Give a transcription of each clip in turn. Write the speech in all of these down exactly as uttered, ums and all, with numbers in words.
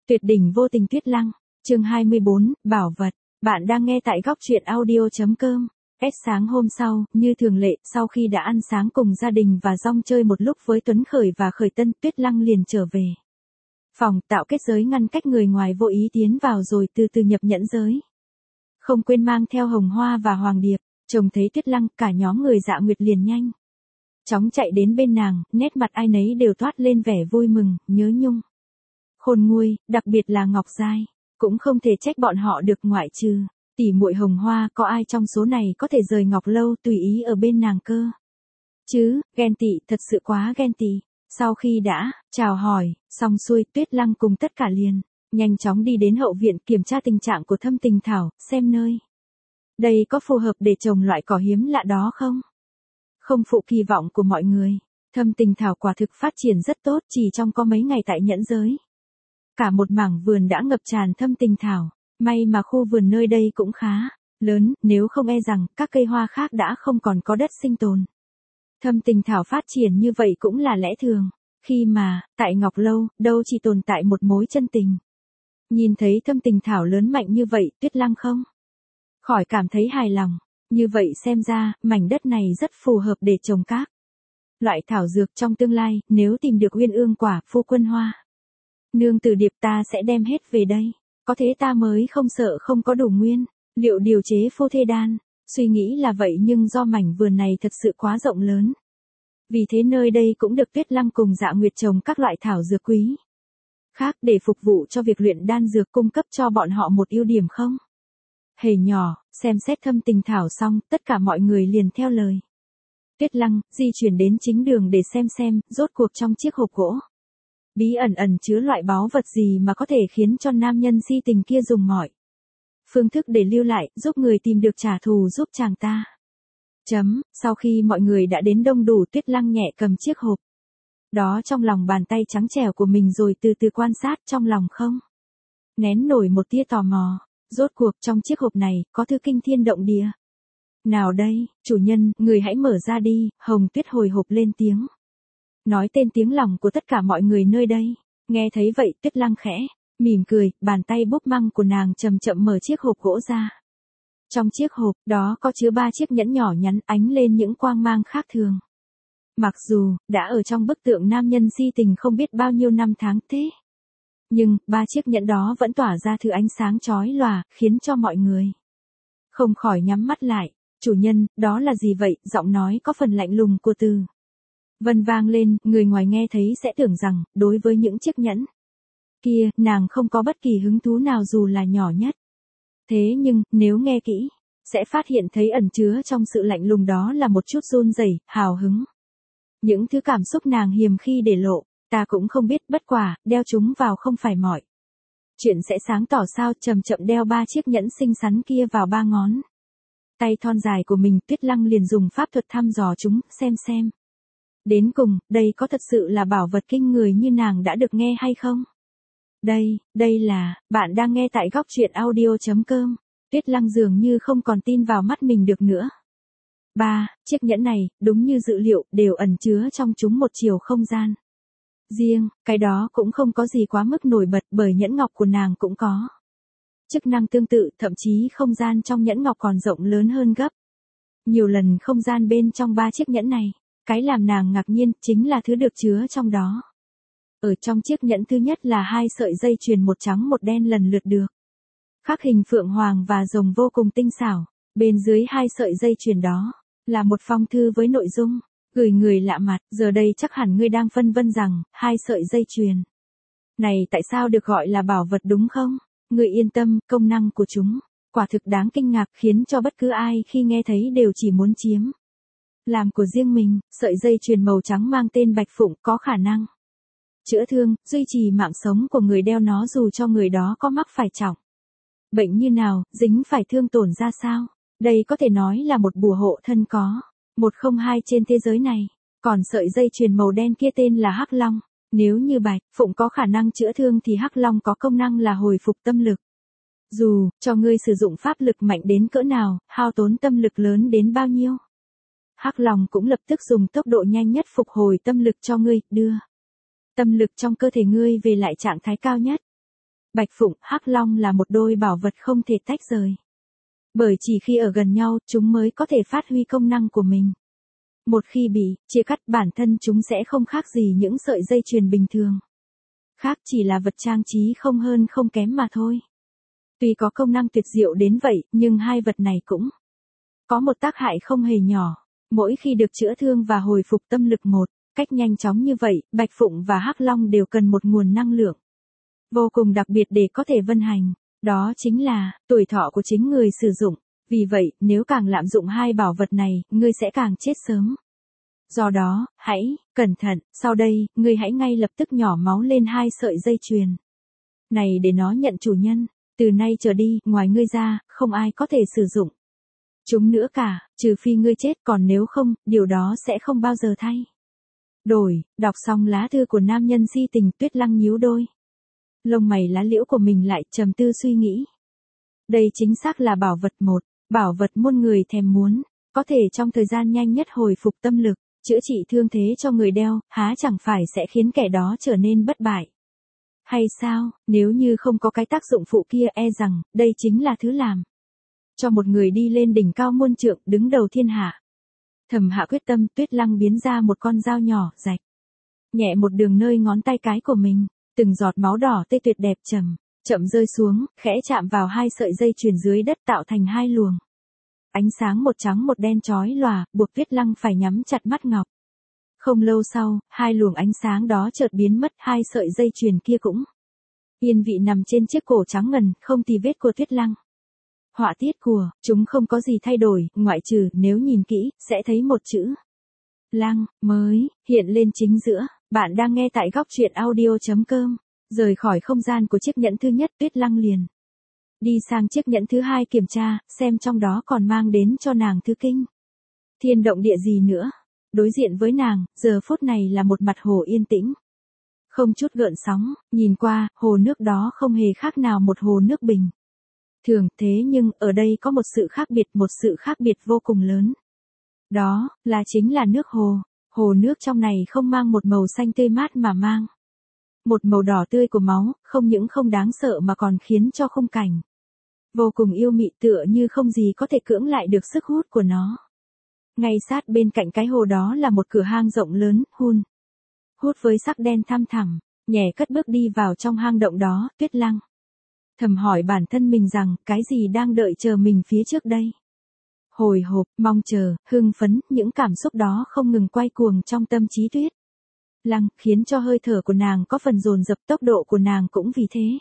Tuyệt đỉnh vô tình Tuyết Lăng, chương hai mươi bốn, Bảo vật. Bạn đang nghe tại góc truyện audio.com. Hết sáng hôm sau, như thường lệ, sau khi đã ăn sáng cùng gia đình và rong chơi một lúc với Tuấn Khởi và Khởi Tân, Tuyết Lăng liền trở về phòng, tạo kết giới ngăn cách người ngoài vô ý tiến vào rồi từ từ nhập nhẫn giới. Không quên mang theo Hồng Hoa và Hoàng Điệp. Trông thấy Tuyết Lăng, cả nhóm người Dạ Nguyệt liền nhanh chóng chạy đến bên nàng, nét mặt ai nấy đều toát lên vẻ vui mừng, nhớ nhung. Khôn nguôi, đặc biệt là Ngọc Giai, cũng không thể trách bọn họ được, ngoại trừ tỷ muội Hồng Hoa, có ai trong số này có thể rời Ngọc Lâu tùy ý ở bên nàng cơ chứ? Ghen tị, thật sự quá ghen tị. Sau khi đã chào hỏi xong xuôi, Tuyết Lăng cùng tất cả liền nhanh chóng đi đến hậu viện kiểm tra tình trạng của Thâm Tình Thảo, xem nơi đây có phù hợp để trồng loại cỏ hiếm lạ đó không. Không phụ kỳ vọng của mọi người, Thâm Tình Thảo quả thực phát triển rất tốt, chỉ trong có mấy ngày tại nhẫn giới. Cả một mảng vườn đã ngập tràn Thâm Tình Thảo, may mà khu vườn nơi đây cũng khá lớn, nếu không e rằng các cây hoa khác đã không còn có đất sinh tồn. Thâm Tình Thảo phát triển như vậy cũng là lẽ thường, khi mà, tại Ngọc Lâu, đâu chỉ tồn tại một mối chân tình. Nhìn thấy Thâm Tình Thảo lớn mạnh như vậy, Tuyết Lăng không khỏi cảm thấy hài lòng. Như vậy xem ra, mảnh đất này rất phù hợp để trồng các loại thảo dược trong tương lai, nếu tìm được Uyên Ương Quả, Phu Quân Hoa, Nương Tử Điệp, ta sẽ đem hết về đây, có thế ta mới không sợ không có đủ nguyên liệu điều chế phu thê đan. Suy nghĩ là vậy nhưng do mảnh vườn này thật sự quá rộng lớn, vì thế nơi đây cũng được Tuyết Lăng cùng Dạ Nguyệt trồng các loại thảo dược quý khác để phục vụ cho việc luyện đan dược, cung cấp cho bọn họ một ưu điểm không hề nhỏ. Xem xét Thâm Tình Thảo xong, tất cả mọi người liền theo lời Tuyết Lăng di chuyển đến chính đường để xem xem rốt cuộc trong chiếc hộp gỗ bí ẩn ẩn chứa loại báu vật gì mà có thể khiến cho nam nhân si tình kia dùng mọi phương thức để lưu lại, giúp người tìm được trả thù giúp chàng ta. Chấm, sau khi mọi người đã đến đông đủ, Tuyết Lăng nhẹ cầm chiếc hộp đó trong lòng bàn tay trắng trẻo của mình rồi từ từ quan sát, trong lòng không nén nổi một tia tò mò. Rốt cuộc trong chiếc hộp này, có thứ kinh thiên động địa nào đây? Chủ nhân, người hãy mở ra đi. Hồng Tuyết hồi hộp lên tiếng, nói tên tiếng lòng của tất cả mọi người nơi đây. Nghe thấy vậy, Tuyết Lăng khẽ mỉm cười, bàn tay búp măng của nàng chậm chậm mở chiếc hộp gỗ ra. Trong chiếc hộp đó có chứa ba chiếc nhẫn nhỏ nhắn, ánh lên những quang mang khác thường. Mặc dù đã ở trong bức tượng nam nhân si tình không biết bao nhiêu năm tháng thế, nhưng ba chiếc nhẫn đó vẫn tỏa ra thứ ánh sáng chói lòa, khiến cho mọi người không khỏi nhắm mắt lại. Chủ nhân, đó là gì vậy? Giọng nói có phần lạnh lùng của Từ Vân vang lên, người ngoài nghe thấy sẽ tưởng rằng, đối với những chiếc nhẫn kia, nàng không có bất kỳ hứng thú nào dù là nhỏ nhất. Thế nhưng, nếu nghe kỹ, sẽ phát hiện thấy ẩn chứa trong sự lạnh lùng đó là một chút run rẩy, hào hứng. Những thứ cảm xúc nàng hiềm khi để lộ, ta cũng không biết, bất quả, đeo chúng vào không phải mọi chuyện sẽ sáng tỏ sao? Chậm chậm đeo ba chiếc nhẫn xinh xắn kia vào ba ngón tay thon dài của mình, Tuyết Lăng liền dùng pháp thuật thăm dò chúng, xem xem đến cùng, đây có thật sự là bảo vật kinh người như nàng đã được nghe hay không? Đây, đây là, bạn đang nghe tại góc truyện audio.com. Tuyết Lăng dường như không còn tin vào mắt mình được nữa. Ba, chiếc nhẫn này, đúng như dự liệu, đều ẩn chứa trong chúng một chiều không gian riêng, cái đó cũng không có gì quá mức nổi bật, bởi nhẫn ngọc của nàng cũng có chức năng tương tự, thậm chí không gian trong nhẫn ngọc còn rộng lớn hơn gấp nhiều lần không gian bên trong ba chiếc nhẫn này. Cái làm nàng ngạc nhiên chính là thứ được chứa trong đó. Ở trong chiếc nhẫn thứ nhất là hai sợi dây chuyền, một trắng một đen lần lượt được khắc hình phượng hoàng và rồng vô cùng tinh xảo. Bên dưới hai sợi dây chuyền đó là một phong thư với nội dung gửi người lạ mặt. Giờ đây chắc hẳn ngươi đang phân vân rằng, hai sợi dây chuyền này tại sao được gọi là bảo vật đúng không? Ngươi yên tâm, công năng của chúng quả thực đáng kinh ngạc, khiến cho bất cứ ai khi nghe thấy đều chỉ muốn chiếm làm của riêng mình. Sợi dây chuyền màu trắng mang tên Bạch Phụng, có khả năng chữa thương, duy trì mạng sống của người đeo nó dù cho người đó có mắc phải trọng bệnh như nào, dính phải thương tổn ra sao. Đây có thể nói là một bùa hộ thân có một không hai trên thế giới này. Còn sợi dây chuyền màu đen kia tên là Hắc Long. Nếu như Bạch Phụng có khả năng chữa thương thì Hắc Long có công năng là hồi phục tâm lực. Dù cho ngươi sử dụng pháp lực mạnh đến cỡ nào, hao tốn tâm lực lớn đến bao nhiêu, Hắc Long cũng lập tức dùng tốc độ nhanh nhất phục hồi tâm lực cho ngươi, đưa tâm lực trong cơ thể ngươi về lại trạng thái cao nhất. Bạch Phụng, Hắc Long là một đôi bảo vật không thể tách rời. Bởi chỉ khi ở gần nhau, chúng mới có thể phát huy công năng của mình. Một khi bị chia cắt, bản thân chúng sẽ không khác gì những sợi dây chuyền bình thường. Khác chỉ là vật trang trí không hơn không kém mà thôi. Tuy có công năng tuyệt diệu đến vậy, nhưng hai vật này cũng có một tác hại không hề nhỏ. Mỗi khi được chữa thương và hồi phục tâm lực một cách nhanh chóng như vậy, Bạch Phụng và Hắc Long đều cần một nguồn năng lượng vô cùng đặc biệt để có thể vận hành. Đó chính là tuổi thọ của chính người sử dụng. Vì vậy, nếu càng lạm dụng hai bảo vật này, ngươi sẽ càng chết sớm. Do đó, hãy cẩn thận, sau đây, ngươi hãy ngay lập tức nhỏ máu lên hai sợi dây chuyền này để nó nhận chủ nhân. Từ nay trở đi, ngoài ngươi ra, không ai có thể sử dụng chúng nữa cả, trừ phi ngươi chết, còn nếu không, điều đó sẽ không bao giờ thay đổi. Đọc xong lá thư của nam nhân si tình, Tuyết Lăng nhíu đôi lông mày lá liễu của mình lại, trầm tư suy nghĩ. Đây chính xác là bảo vật một, bảo vật muôn người thèm muốn, có thể trong thời gian nhanh nhất hồi phục tâm lực, chữa trị thương thế cho người đeo, há chẳng phải sẽ khiến kẻ đó trở nên bất bại. Hay sao, nếu như không có cái tác dụng phụ kia, e rằng, đây chính là thứ làm cho một người đi lên đỉnh cao muôn trượng, đứng đầu thiên hạ. Thầm hạ quyết tâm, Tuyết Lăng biến ra một con dao nhỏ, rạch nhẹ một đường nơi ngón tay cái của mình, từng giọt máu đỏ tươi tuyệt đẹp chậm, chậm rơi xuống, khẽ chạm vào hai sợi dây chuyền dưới đất tạo thành hai luồng ánh sáng một trắng một đen chói lòa, buộc Tuyết Lăng phải nhắm chặt mắt ngọc. Không lâu sau, hai luồng ánh sáng đó chợt biến mất, hai sợi dây chuyền kia cũng yên vị nằm trên chiếc cổ trắng ngần, không tì vết của Tuyết Lăng. Họa tiết của chúng không có gì thay đổi, ngoại trừ nếu nhìn kỹ, sẽ thấy một chữ Lăng mới hiện lên chính giữa. Bạn đang nghe tại góc truyện audio chấm com. Rời khỏi không gian của chiếc nhẫn thứ nhất, Tuyết Lăng liền đi sang chiếc nhẫn thứ hai kiểm tra, xem trong đó còn mang đến cho nàng thứ kinh thiên động địa gì nữa. Đối diện với nàng, giờ phút này là một mặt hồ yên tĩnh, không chút gợn sóng, nhìn qua, hồ nước đó không hề khác nào một hồ nước bình thường, thế nhưng, ở đây có một sự khác biệt, một sự khác biệt vô cùng lớn. Đó, là chính là nước hồ. Hồ nước trong này không mang một màu xanh tươi mát mà mang một màu đỏ tươi của máu, không những không đáng sợ mà còn khiến cho khung cảnh vô cùng yêu mị, tựa như không gì có thể cưỡng lại được sức hút của nó. Ngay sát bên cạnh cái hồ đó là một cửa hang rộng lớn, hun hút với sắc đen thăm thẳm. Nhẹ cất bước đi vào trong hang động đó, Tuyết Lăng thầm hỏi bản thân mình rằng, cái gì đang đợi chờ mình phía trước đây? Hồi hộp, mong chờ, hưng phấn, những cảm xúc đó không ngừng quay cuồng trong tâm trí Tuyết Lăng, khiến cho hơi thở của nàng có phần dồn dập, tốc độ của nàng cũng vì thế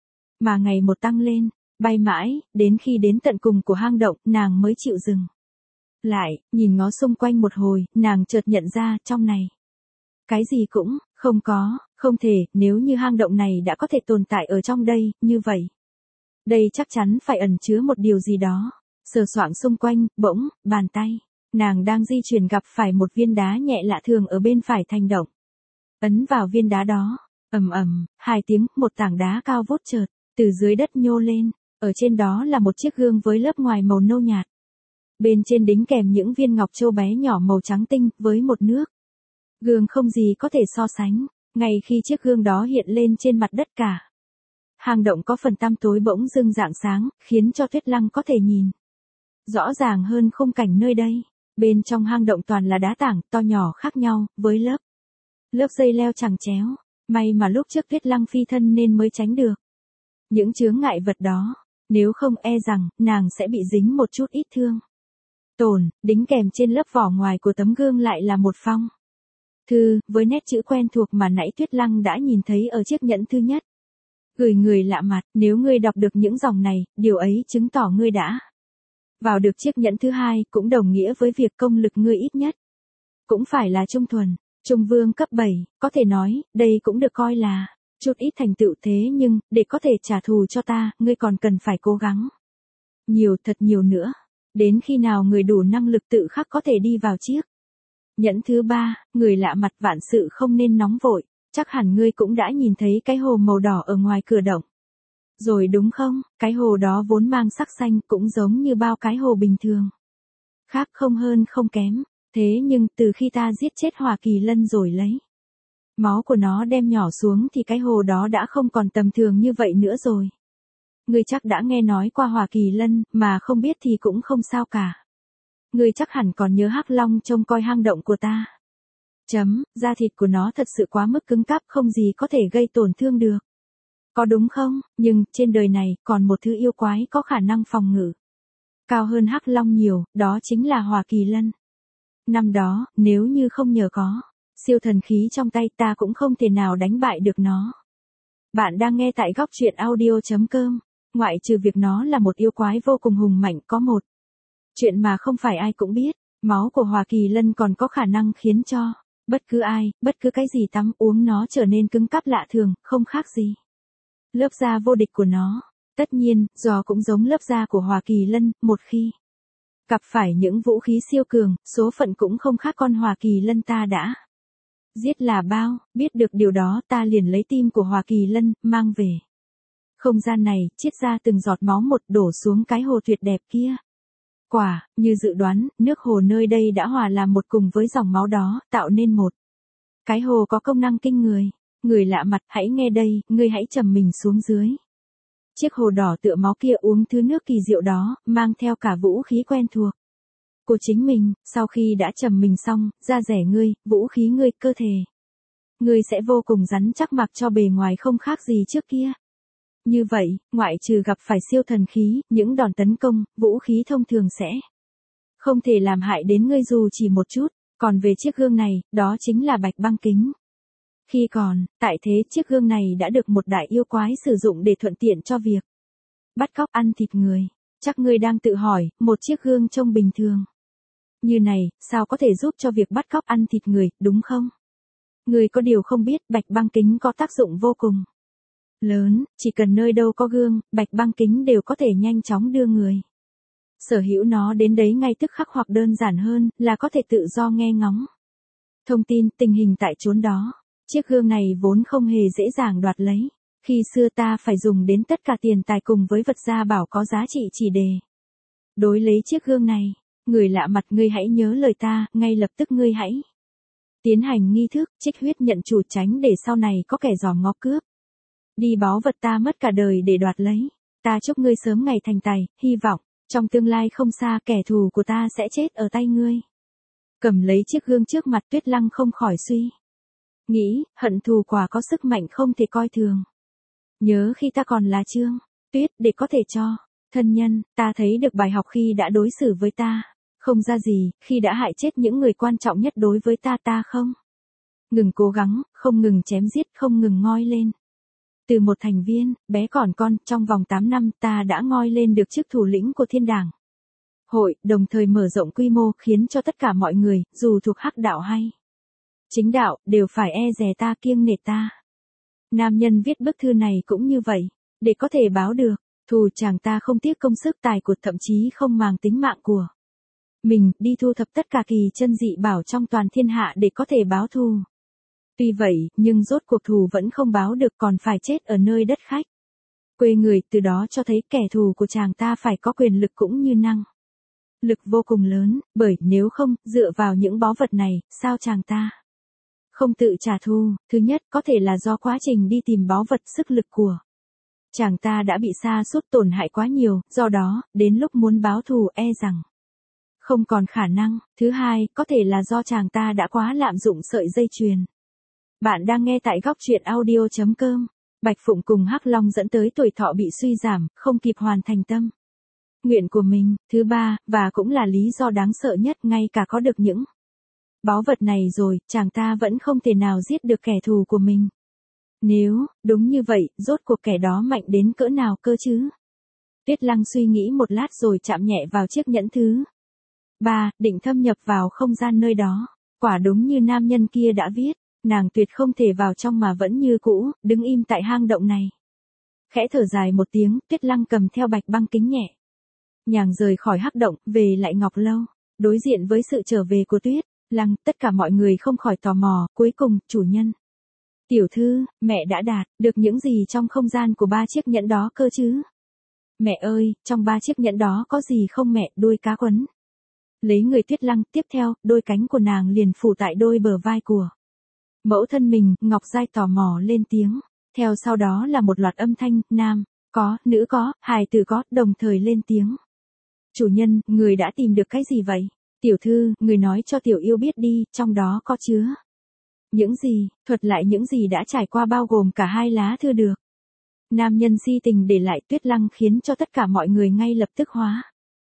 mà ngày một tăng lên, bay mãi, đến khi đến tận cùng của hang động, nàng mới chịu dừng lại, nhìn ngó xung quanh một hồi, nàng chợt nhận ra, trong này cái gì cũng không có, không thể, nếu như hang động này đã có thể tồn tại ở trong đây, như vậy đây chắc chắn phải ẩn chứa một điều gì đó. Sờ soạng xung quanh, bỗng, bàn tay nàng đang di chuyển gặp phải một viên đá nhẹ lạ thường ở bên phải thành động. Ấn vào viên đá đó, ầm ầm, hai tiếng, một tảng đá cao vút chợt từ dưới đất nhô lên, ở trên đó là một chiếc gương với lớp ngoài màu nâu nhạt. Bên trên đính kèm những viên ngọc châu bé nhỏ màu trắng tinh, với một nước gương không gì có thể so sánh. Ngay khi chiếc gương đó hiện lên trên mặt đất, cả hang động có phần tăm tối bỗng dưng rạng sáng, khiến cho Tuyết Lăng có thể nhìn rõ ràng hơn khung cảnh nơi đây. Bên trong hang động toàn là đá tảng to nhỏ khác nhau, với lớp lớp dây leo chằng chéo. May mà lúc trước Tuyết Lăng phi thân nên mới tránh được những chướng ngại vật đó, nếu không e rằng nàng sẽ bị dính một chút ít thương tổn. Đính kèm trên lớp vỏ ngoài của tấm gương lại là một phong thư với nét chữ quen thuộc mà nãy Tuyết Lăng đã nhìn thấy ở chiếc nhẫn thứ nhất. Gửi người lạ mặt, nếu ngươi đọc được những dòng này, điều ấy chứng tỏ ngươi đã vào được chiếc nhẫn thứ hai, cũng đồng nghĩa với việc công lực ngươi ít nhất cũng phải là trung thuần, trung vương cấp bảy, có thể nói, đây cũng được coi là chút ít thành tựu, thế nhưng, để có thể trả thù cho ta, ngươi còn cần phải cố gắng nhiều, thật nhiều nữa. Đến khi nào người đủ năng lực tự khắc có thể đi vào chiếc nhẫn thứ ba, người lạ mặt, vạn sự không nên nóng vội, chắc hẳn ngươi cũng đã nhìn thấy cái hồ màu đỏ ở ngoài cửa động rồi đúng không? Cái hồ đó vốn mang sắc xanh, cũng giống như bao cái hồ bình thường khác, không hơn không kém. Thế nhưng, từ khi ta giết chết Hỏa Kỳ Lân rồi lấy Máu của nó đem nhỏ xuống thì cái hồ đó đã không còn tầm thường như vậy nữa rồi. Ngươi chắc đã nghe nói qua Hỏa Kỳ Lân, mà không biết thì cũng không sao cả. Ngươi chắc hẳn còn nhớ Hắc Long trông coi hang động của ta. Chấm, da thịt của nó thật sự quá mức cứng cáp, không gì có thể gây tổn thương được. Có đúng không? Nhưng, trên đời này, còn một thứ yêu quái có khả năng phòng ngự cao hơn Hắc Long nhiều, đó chính là Hỏa Kỳ Lân. Năm đó, nếu như không nhờ có siêu thần khí trong tay, ta cũng không thể nào đánh bại được nó. Bạn đang nghe tại góc truyện audio chấm com. Ngoại trừ việc nó là một yêu quái vô cùng hùng mạnh, có một chuyện mà không phải ai cũng biết, máu của Hỏa Kỳ Lân còn có khả năng khiến cho bất cứ ai, bất cứ cái gì tắm uống nó trở nên cứng cáp lạ thường, không khác gì lớp da vô địch của nó. Tất nhiên, giò cũng giống lớp da của Hỏa Kỳ Lân, một khi gặp phải những vũ khí siêu cường, số phận cũng không khác con Hỏa Kỳ Lân ta đã giết là bao. Biết được điều đó, ta liền lấy tim của Hỏa Kỳ Lân, mang về không gian này, chiết ra từng giọt máu một, đổ xuống cái hồ tuyệt đẹp kia. Quả, như dự đoán, nước hồ nơi đây đã hòa làm một cùng với dòng máu đó, tạo nên một cái hồ có công năng kinh người. Người lạ mặt, hãy nghe đây, ngươi hãy trầm mình xuống dưới chiếc hồ đỏ tựa máu kia, uống thứ nước kỳ diệu đó, mang theo cả vũ khí quen thuộc của chính mình. Sau khi đã trầm mình xong, da rẻ ngươi, vũ khí ngươi, cơ thể ngươi sẽ vô cùng rắn chắc, mặc cho bề ngoài không khác gì trước kia. Như vậy, ngoại trừ gặp phải siêu thần khí, những đòn tấn công, vũ khí thông thường sẽ không thể làm hại đến ngươi dù chỉ một chút. Còn về chiếc gương này, đó chính là bạch băng kính. Khi còn tại thế, chiếc gương này đã được một đại yêu quái sử dụng để thuận tiện cho việc bắt cóc ăn thịt người. Chắc ngươi đang tự hỏi, một chiếc gương trông bình thường như này, sao có thể giúp cho việc bắt cóc ăn thịt người, đúng không? Ngươi có điều không biết, bạch băng kính có tác dụng vô cùng lớn, chỉ cần nơi đâu có gương, bạch băng kính đều có thể nhanh chóng đưa người sở hữu nó đến đấy ngay tức khắc, hoặc đơn giản hơn, là có thể tự do nghe ngóng thông tin, tình hình tại chốn đó. Chiếc gương này vốn không hề dễ dàng đoạt lấy. Khi xưa ta phải dùng đến tất cả tiền tài cùng với vật gia bảo có giá trị chỉ để đối lấy chiếc gương này. Người lạ mặt, ngươi hãy nhớ lời ta, ngay lập tức ngươi hãy tiến hành nghi thức, trích huyết nhận chủ, tránh để sau này có kẻ giòm ngó cướp đi báu vật ta mất cả đời để đoạt lấy. Ta chúc ngươi sớm ngày thành tài, hy vọng trong tương lai không xa, kẻ thù của ta sẽ chết ở tay ngươi. Cầm lấy chiếc gương trước mặt, Tuyết Lăng không khỏi suy nghĩ, hận thù quả có sức mạnh không thể coi thường. Nhớ khi ta còn là Trương Tuyết, để có thể cho thân nhân, ta thấy được bài học khi đã đối xử với ta không ra gì, khi đã hại chết những người quan trọng nhất đối với ta. Ta không ngừng cố gắng, không ngừng chém giết, không ngừng ngoi lên. Từ một thành viên, bé còn con, trong vòng tám năm, ta đã ngoi lên được chức thủ lĩnh của Thiên Đàng Hội, đồng thời mở rộng quy mô, khiến cho tất cả mọi người, dù thuộc hắc đạo hay chính đạo, đều phải e dè ta, kiêng nể ta. Nam nhân viết bức thư này cũng như vậy, để có thể báo được thù, chàng ta không tiếc công sức tài của, thậm chí không màng tính mạng của mình, đi thu thập tất cả kỳ chân dị bảo trong toàn thiên hạ để có thể báo thù. Tuy vậy, nhưng rốt cuộc thù vẫn không báo được, còn phải chết ở nơi đất khách quê người. Từ đó cho thấy kẻ thù của chàng ta phải có quyền lực cũng như năng lực vô cùng lớn, bởi nếu không, dựa vào những báu vật này, sao chàng ta không tự trả thù? Thứ nhất, có thể là do quá trình đi tìm báu vật, sức lực của chàng ta đã bị sa sút, tổn hại quá nhiều, do đó, đến lúc muốn báo thù e rằng không còn khả năng. Thứ hai, có thể là do chàng ta đã quá lạm dụng sợi dây chuyền. Bạn đang nghe tại góc truyện audio chấm com. Bạch Phụng cùng Hắc Long dẫn tới tuổi thọ bị suy giảm, không kịp hoàn thành tâm nguyện của mình. Thứ ba, và cũng là lý do đáng sợ nhất, ngay cả có được những báu vật này rồi, chàng ta vẫn không thể nào giết được kẻ thù của mình. Nếu đúng như vậy, rốt cuộc kẻ đó mạnh đến cỡ nào cơ chứ? Tuyết Lăng suy nghĩ một lát rồi chạm nhẹ vào chiếc nhẫn thứ ba, định thâm nhập vào không gian nơi đó. Quả đúng như nam nhân kia đã viết, nàng tuyệt không thể vào trong mà vẫn như cũ, đứng im tại hang động này. Khẽ thở dài một tiếng, Tuyết Lăng cầm theo bạch băng kính nhẹ nhàng rời khỏi hắc động, về lại Ngọc Lâu. Đối diện với sự trở về của Tuyết Lăng, tất cả mọi người không khỏi tò mò. Cuối cùng, chủ nhân, tiểu thư, mẹ đã đạt được những gì trong không gian của ba chiếc nhẫn đó cơ chứ? Mẹ ơi, trong ba chiếc nhẫn đó có gì không mẹ? Đuôi cá quấn lấy người Tuyết Lăng, tiếp theo, đôi cánh của nàng liền phủ tại đôi bờ vai của Mẫu thân mình, Ngọc Giai tò mò lên tiếng. Theo sau đó là một loạt âm thanh, nam, có, nữ có, hài tử có, đồng thời lên tiếng. Chủ nhân, người đã tìm được cái gì vậy? Tiểu thư, người nói cho tiểu yêu biết đi, trong đó có chứa. Những gì, thuật lại những gì đã trải qua bao gồm cả hai lá thư được. Nam nhân si tình để lại Tuyết Lăng khiến cho tất cả mọi người ngay lập tức hóa.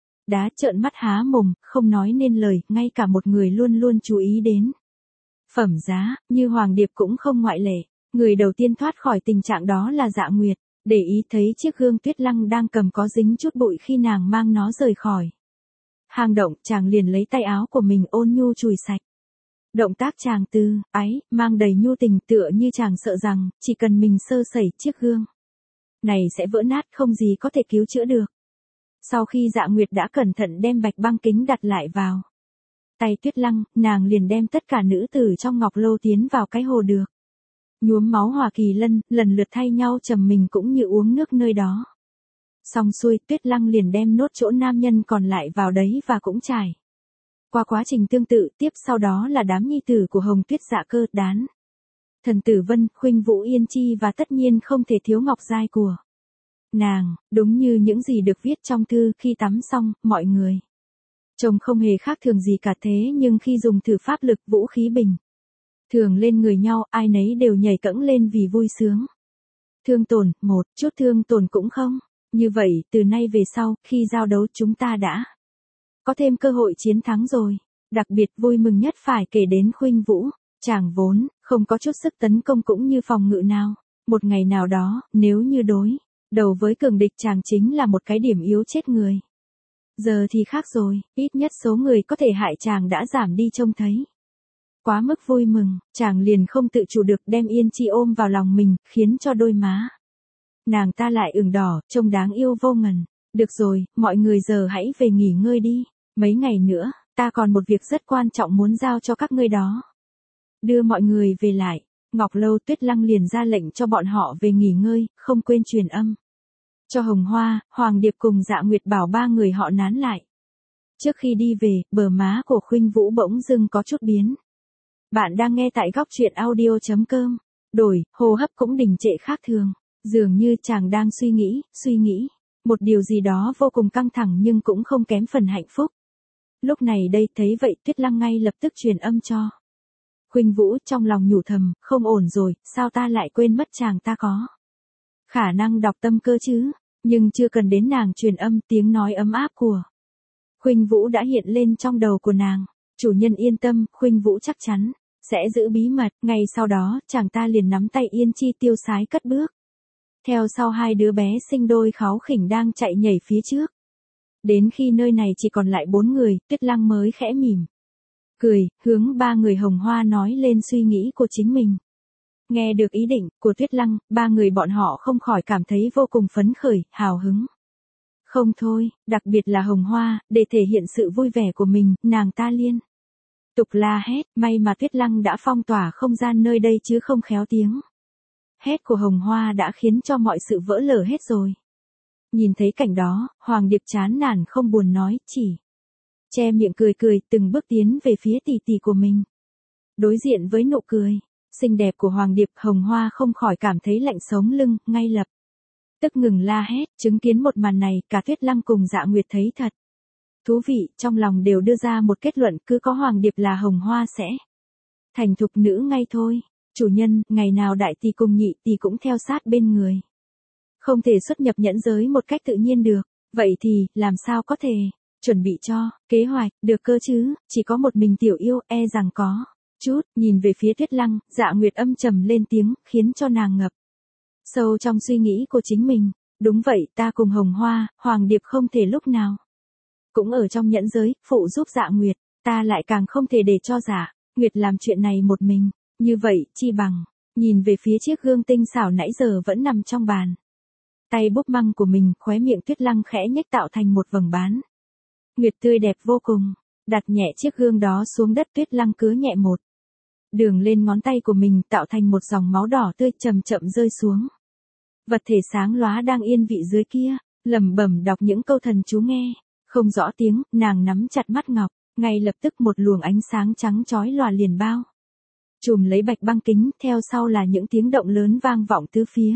Đá trợn mắt há mồm, không nói nên lời, ngay cả một người luôn luôn chú ý đến. Phẩm giá, như Hoàng Điệp cũng không ngoại lệ. Người đầu tiên thoát khỏi tình trạng đó là Dạ Nguyệt, để ý thấy chiếc gương Tuyết Lăng đang cầm có dính chút bụi khi nàng mang nó rời khỏi hang động, chàng liền lấy tay áo của mình ôn nhu chùi sạch. Động tác chàng tư, ái, mang đầy nhu tình tựa như chàng sợ rằng, chỉ cần mình sơ sẩy chiếc gương này sẽ vỡ nát không gì có thể cứu chữa được. Sau khi Dạ Nguyệt đã cẩn thận đem bạch băng kính đặt lại vào tay Tuyết Lăng, nàng liền đem tất cả nữ tử trong ngọc lô tiến vào cái hồ được nhuốm máu Hỏa Kỳ Lân, lần lượt thay nhau trầm mình cũng như uống nước nơi đó. Xong xuôi, Tuyết Lăng liền đem nốt chỗ nam nhân còn lại vào đấy và cũng trải qua quá trình tương tự. Tiếp sau đó là đám nhi tử của Hồng Tuyết, Dạ Cơ, Đán, Thần Tử Vân, Khuynh Vũ, Yên Chi và tất nhiên không thể thiếu Ngọc Giai của nàng. Đúng như những gì được viết trong thư, khi tắm xong, mọi người trông không hề khác thường gì cả, thế nhưng khi dùng thử pháp lực vũ khí bình thường lên người nhau, ai nấy đều nhảy cẫng lên vì vui sướng. Thương tổn, một chút thương tổn cũng không. Như vậy, từ nay về sau, khi giao đấu chúng ta đã có thêm cơ hội chiến thắng rồi. Đặc biệt vui mừng nhất phải kể đến Khuynh Vũ. Chàng vốn không có chút sức tấn công cũng như phòng ngự nào. Một ngày nào đó, nếu như đối đầu với cường địch, chàng chính là một cái điểm yếu chết người. Giờ thì khác rồi, ít nhất số người có thể hại chàng đã giảm đi trông thấy. Quá mức vui mừng, chàng liền không tự chủ được đem Yên Chi ôm vào lòng mình, khiến cho đôi má nàng ta lại ửng đỏ, trông đáng yêu vô ngần. Được rồi, mọi người giờ hãy về nghỉ ngơi đi. Mấy ngày nữa, ta còn một việc rất quan trọng muốn giao cho các ngươi đó. Đưa mọi người về lại. Ngọc Lâu, Tuyết Lăng liền ra lệnh cho bọn họ về nghỉ ngơi, không quên truyền âm cho Hồng Hoa, Hoàng Điệp cùng Dạ Nguyệt bảo ba người họ nán lại. Trước khi đi về, bờ má của Khuynh Vũ bỗng dưng có chút biến. Bạn đang nghe tại góc truyện audio chấm com. Đổi, hô hấp cũng đình trệ khác thường. Dường như chàng đang suy nghĩ, suy nghĩ. Một điều gì đó vô cùng căng thẳng nhưng cũng không kém phần hạnh phúc. Lúc này đây thấy vậy Tuyết Lăng ngay lập tức truyền âm cho Khuynh Vũ, trong lòng nhủ thầm, không ổn rồi, sao ta lại quên mất chàng ta có khả năng đọc tâm cơ chứ. Nhưng chưa cần đến nàng truyền âm, tiếng nói ấm áp của Khuynh Vũ đã hiện lên trong đầu của nàng. Chủ nhân yên tâm, Khuynh Vũ chắc chắn sẽ giữ bí mật. Ngay sau đó, chàng ta liền nắm tay Yên Chi tiêu sái cất bước. Theo sau hai đứa bé sinh đôi kháu khỉnh đang chạy nhảy phía trước. Đến khi nơi này chỉ còn lại bốn người, Tuyết Lăng mới khẽ mỉm cười, hướng ba người Hồng Hoa nói lên suy nghĩ của chính mình. Nghe được ý định của Tuyết Lăng, ba người bọn họ không khỏi cảm thấy vô cùng phấn khởi, hào hứng. Không thôi, đặc biệt là Hồng Hoa, để thể hiện sự vui vẻ của mình, nàng ta liên tục la hét, may mà Tuyết Lăng đã phong tỏa không gian nơi đây chứ không khéo tiếng hét của Hồng Hoa đã khiến cho mọi sự vỡ lở hết rồi. Nhìn thấy cảnh đó, Hoàng Điệp chán nản không buồn nói, chỉ che miệng cười cười, từng bước tiến về phía tỷ tỷ của mình. Đối diện với nụ cười xinh đẹp của Hoàng Điệp, Hồng Hoa không khỏi cảm thấy lạnh sống lưng, ngay lập tức ngừng la hét. Chứng kiến một màn này, cả Tuyết Lăng cùng Dạ Nguyệt thấy thật thú vị, trong lòng đều đưa ra một kết luận, cứ có Hoàng Điệp là Hồng Hoa sẽ thành thục nữ ngay thôi. Chủ nhân, ngày nào đại tỷ cùng nhị tỷ cũng theo sát bên người. Không thể xuất nhập nhẫn giới một cách tự nhiên được. Vậy thì, làm sao có thể chuẩn bị cho kế hoạch được cơ chứ? Chỉ có một mình tiểu yêu, e rằng có chút. Nhìn về phía Tuyết Lăng, Dạ Nguyệt âm trầm lên tiếng, khiến cho nàng ngập sâu trong suy nghĩ của chính mình. Đúng vậy, ta cùng Hồng Hoa, Hoàng Điệp không thể lúc nào cũng ở trong nhẫn giới, phụ giúp Dạ Nguyệt. Ta lại càng không thể để cho Dạ Nguyệt làm chuyện này một mình. Như vậy, chi bằng nhìn về phía chiếc gương tinh xảo nãy giờ vẫn nằm trong bàn tay búp măng của mình, khóe miệng Tuyết Lăng khẽ nhếch tạo thành một vầng bán nguyệt tươi đẹp vô cùng. Đặt nhẹ chiếc gương đó xuống đất, Tuyết Lăng cứ nhẹ một đường lên ngón tay của mình, tạo thành một dòng máu đỏ tươi chậm chậm rơi xuống. Vật thể sáng lóa đang yên vị dưới kia, lẩm bẩm đọc những câu thần chú nghe không rõ tiếng. Nàng nắm chặt mắt ngọc, ngay lập tức một luồng ánh sáng trắng chói lòa liền bao Chùm lấy Bạch Băng kính, theo sau là những tiếng động lớn vang vọng tứ phía.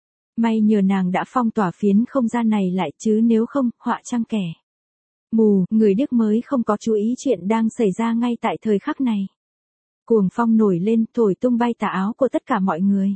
May nhờ nàng đã phong tỏa phiến không gian này lại chứ nếu không, họa chăng kẻ mù, người điếc mới không có chú ý chuyện đang xảy ra ngay tại thời khắc này. Cuồng phong nổi lên, thổi tung bay tà áo của tất cả mọi người.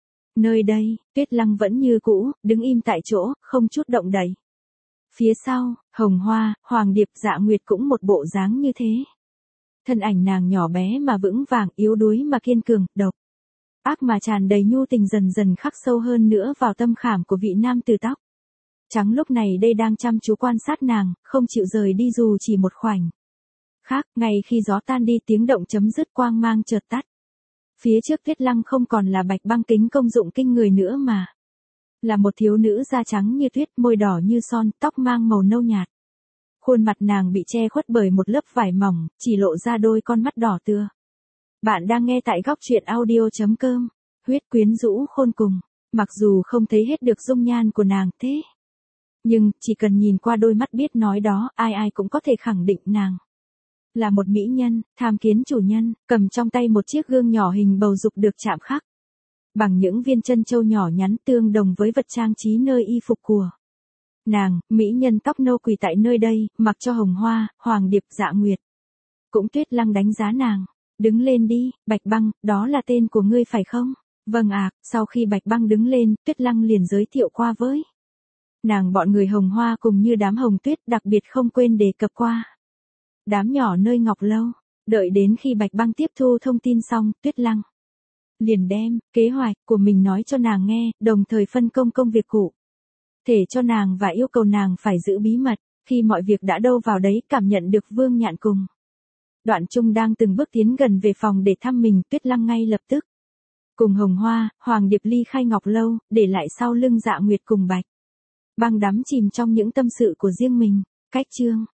Nơi đây, Tuyết Lăng vẫn như cũ, đứng im tại chỗ, không chút động đậy. Phía sau, Hồng Hoa, Hoàng Điệp, Dạ Nguyệt cũng một bộ dáng như thế. Thân ảnh nàng nhỏ bé mà vững vàng, yếu đuối mà kiên cường, độc ác mà tràn đầy nhu tình dần dần khắc sâu hơn nữa vào tâm khảm của vị nam tử tóc trắng lúc này đây đang chăm chú quan sát nàng, không chịu rời đi dù chỉ một khoảnh khắc. Ngay khi gió tan đi, tiếng động chấm dứt, quang mang chợt tắt. Phía trước Tuyết Lăng không còn là Bạch Băng kính công dụng kinh người nữa mà là một thiếu nữ da trắng như tuyết, môi đỏ như son, tóc mang màu nâu nhạt. Khuôn mặt nàng bị che khuất bởi một lớp vải mỏng, chỉ lộ ra đôi con mắt đỏ tươi. Bạn đang nghe tại góc truyện audio.com. Huyết quyến rũ khôn cùng. Mặc dù không thấy hết được dung nhan của nàng thế, nhưng chỉ cần nhìn qua đôi mắt biết nói đó, ai ai cũng có thể khẳng định nàng là một mỹ nhân. Tham kiến chủ nhân, cầm trong tay một chiếc gương nhỏ hình bầu dục được chạm khắc bằng những viên chân châu nhỏ nhắn tương đồng với vật trang trí nơi y phục của nàng. Mỹ nhân tóc nâu quỳ tại nơi đây, mặc cho Hồng Hoa, Hoàng Điệp, Dạ Nguyệt cũng Tuyết Lăng đánh giá nàng. Đứng lên đi, Bạch Băng, đó là tên của ngươi phải không? Vâng ạ. Sau khi Bạch Băng đứng lên, Tuyết Lăng liền giới thiệu qua với nàng bọn người Hồng Hoa cùng như đám Hồng Tuyết, đặc biệt không quên đề cập qua đám nhỏ nơi Ngọc Lâu. Đợi đến khi Bạch Băng tiếp thu thông tin xong, Tuyết Lăng liền đem kế hoạch của mình nói cho nàng nghe, đồng thời phân công công việc cụ thể cho nàng và yêu cầu nàng phải giữ bí mật. Khi mọi việc đã đâu vào đấy, cảm nhận được Vương Nhạn cùng Đoạn Trung đang từng bước tiến gần về phòng để thăm mình, Tuyết Lăng ngay lập tức cùng Hồng Hoa, Hoàng Điệp ly khai Ngọc Lâu, để lại sau lưng Dạ Nguyệt cùng Bạch Băng đắm chìm trong những tâm sự của riêng mình. Cách chương